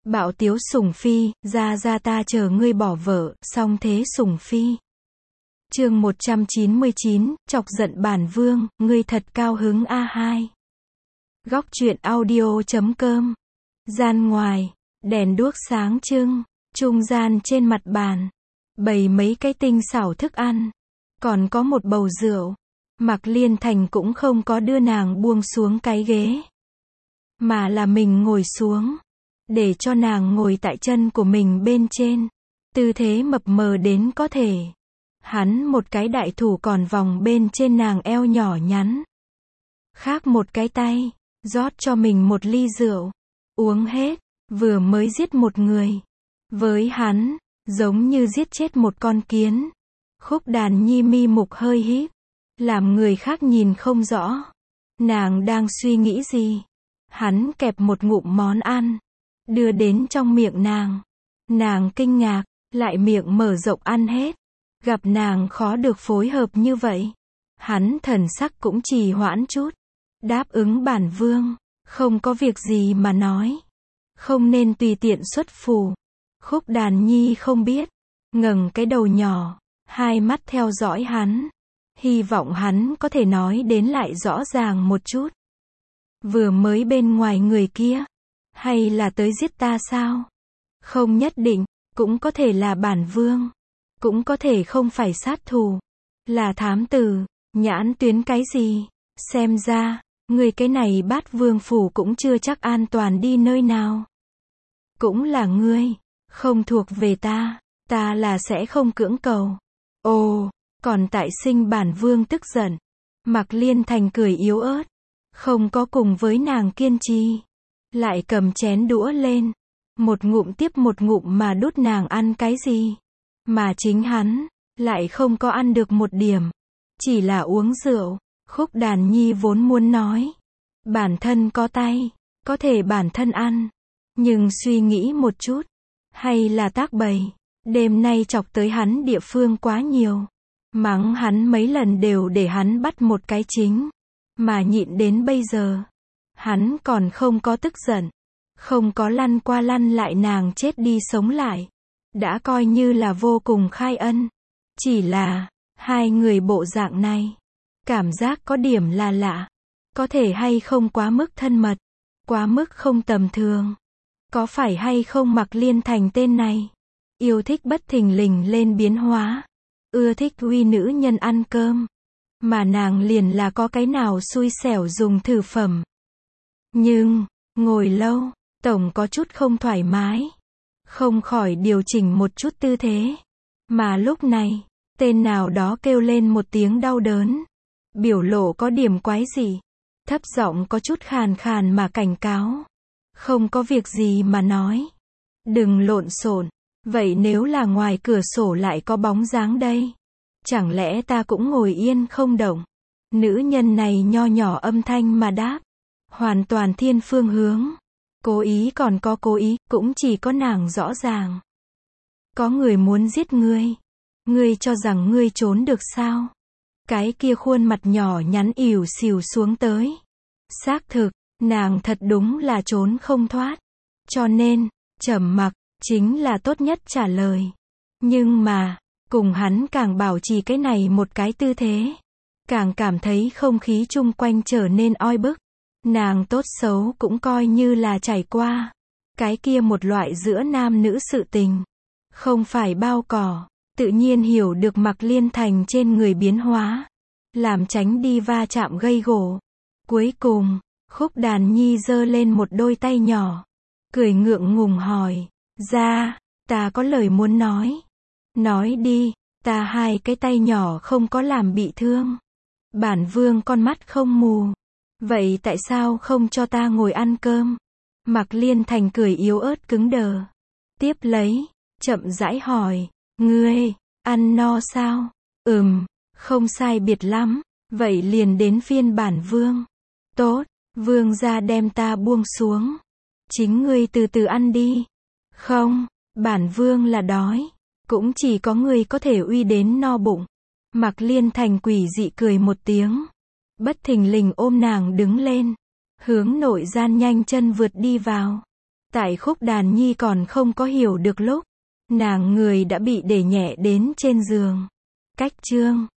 Bạo tiếu sủng phi, ra ta chờ ngươi bỏ vợ, song thế sủng phi. Chương 199, chọc giận bản vương, ngươi thật cao hứng A2. Góc truyện audio.com. Gian ngoài, đèn đuốc sáng trưng, trung gian trên mặt bàn, bày mấy cái tinh xảo thức ăn, còn có một bầu rượu. Mạc Liên Thành cũng không có đưa nàng buông xuống cái ghế, mà là mình ngồi xuống, để cho nàng ngồi tại chân của mình bên trên, tư thế mập mờ đến có thể. Hắn một cái đại thủ còn vòng bên trên nàng eo nhỏ nhắn, khác một cái tay rót cho mình một ly rượu, uống hết, vừa mới giết một người, với hắn giống như giết chết một con kiến. Khúc Đàn Nhi mi mục hơi híp, làm người khác nhìn không rõ nàng đang suy nghĩ gì. Hắn kẹp một ngụm món ăn, đưa đến trong miệng nàng kinh ngạc, lại miệng mở rộng ăn hết. Gặp nàng khó được phối hợp như vậy, hắn thần sắc cũng trì hoãn chút, đáp ứng bản vương, không có việc gì mà nói, không nên tùy tiện xuất phù. Khúc Đàn Nhi không biết, ngẩng cái đầu nhỏ, hai mắt theo dõi hắn, hy vọng hắn có thể nói đến lại rõ ràng một chút. Vừa mới bên ngoài người kia, hay là tới giết ta sao? Không nhất định, cũng có thể là bản vương, cũng có thể không phải sát thủ, là thám tử, nhãn tuyến cái gì? Xem ra, người cái này Bát Vương phủ cũng chưa chắc an toàn đi nơi nào. Cũng là ngươi, không thuộc về ta là sẽ không cưỡng cầu. Ồ, còn tại sinh bản vương tức giận. Mạc Liên Thành cười yếu ớt, không có cùng với nàng kiên trì, lại cầm chén đũa lên, một ngụm tiếp một ngụm mà đút nàng ăn cái gì. Mà chính hắn lại không có ăn được một điểm, chỉ là uống rượu. Khúc Đàn Nhi vốn muốn nói, bản thân có tay, có thể bản thân ăn, nhưng suy nghĩ một chút, hay là tác bày, đêm nay chọc tới hắn địa phương quá nhiều, mắng hắn mấy lần đều để hắn bắt một cái chính, mà nhịn đến bây giờ, hắn còn không có tức giận, không có lăn qua lăn lại nàng chết đi sống lại, đã coi như là vô cùng khai ân. Chỉ là, hai người bộ dạng này, cảm giác có điểm là lạ, có thể hay không quá mức thân mật, quá mức không tầm thường. Có phải hay không Mạc Liên Thành tên này, yêu thích bất thình lình lên biến hóa, ưa thích uy nữ nhân ăn cơm, mà nàng liền là có cái nào xui xẻo dùng thử phẩm. Nhưng, ngồi lâu, tổng có chút không thoải mái, không khỏi điều chỉnh một chút tư thế. Mà lúc này, tên nào đó kêu lên một tiếng đau đớn, biểu lộ có điểm quái gì, thấp giọng có chút khàn khàn mà cảnh cáo. Không có việc gì mà nói, đừng lộn xộn. Vậy nếu là ngoài cửa sổ lại có bóng dáng đây, chẳng lẽ ta cũng ngồi yên không động? Nữ nhân này nho nhỏ âm thanh mà đáp, hoàn toàn thiên phương hướng. Cố ý còn có cố ý, cũng chỉ có nàng rõ ràng. Có người muốn giết ngươi, ngươi cho rằng ngươi trốn được sao? Cái kia khuôn mặt nhỏ nhắn ỉu xìu xuống tới. Xác thực, nàng thật đúng là trốn không thoát. Cho nên, trầm mặc chính là tốt nhất trả lời. Nhưng mà, cùng hắn càng bảo trì cái này một cái tư thế, càng cảm thấy không khí chung quanh trở nên oi bức. Nàng tốt xấu cũng coi như là trải qua cái kia một loại giữa nam nữ sự tình, không phải bao cỏ, tự nhiên hiểu được Mạc Liên Thành trên người biến hóa, làm tránh đi va chạm gây gổ. Cuối cùng, Khúc Đàn Nhi giơ lên một đôi tay nhỏ, cười ngượng ngùng hỏi, ra, ta có lời muốn nói. Nói đi, ta hai cái tay nhỏ không có làm bị thương. Bản vương con mắt không mù. Vậy tại sao không cho ta ngồi ăn cơm? Mạc Liên Thành cười yếu ớt cứng đờ. Tiếp lấy, chậm rãi hỏi, ngươi, ăn no sao? Không sai biệt lắm. Vậy liền đến phiên bản vương. Tốt, vương gia đem ta buông xuống. Chính ngươi từ từ ăn đi. Không, bản vương là đói. Cũng chỉ có ngươi có thể uy đến no bụng. Mạc Liên Thành quỷ dị cười một tiếng, bất thình lình ôm nàng đứng lên, hướng nội gian nhanh chân vượt đi vào. Tại khúc đàn nhi còn không có hiểu được lúc, nàng người đã bị để nhẹ đến trên giường. Cách chương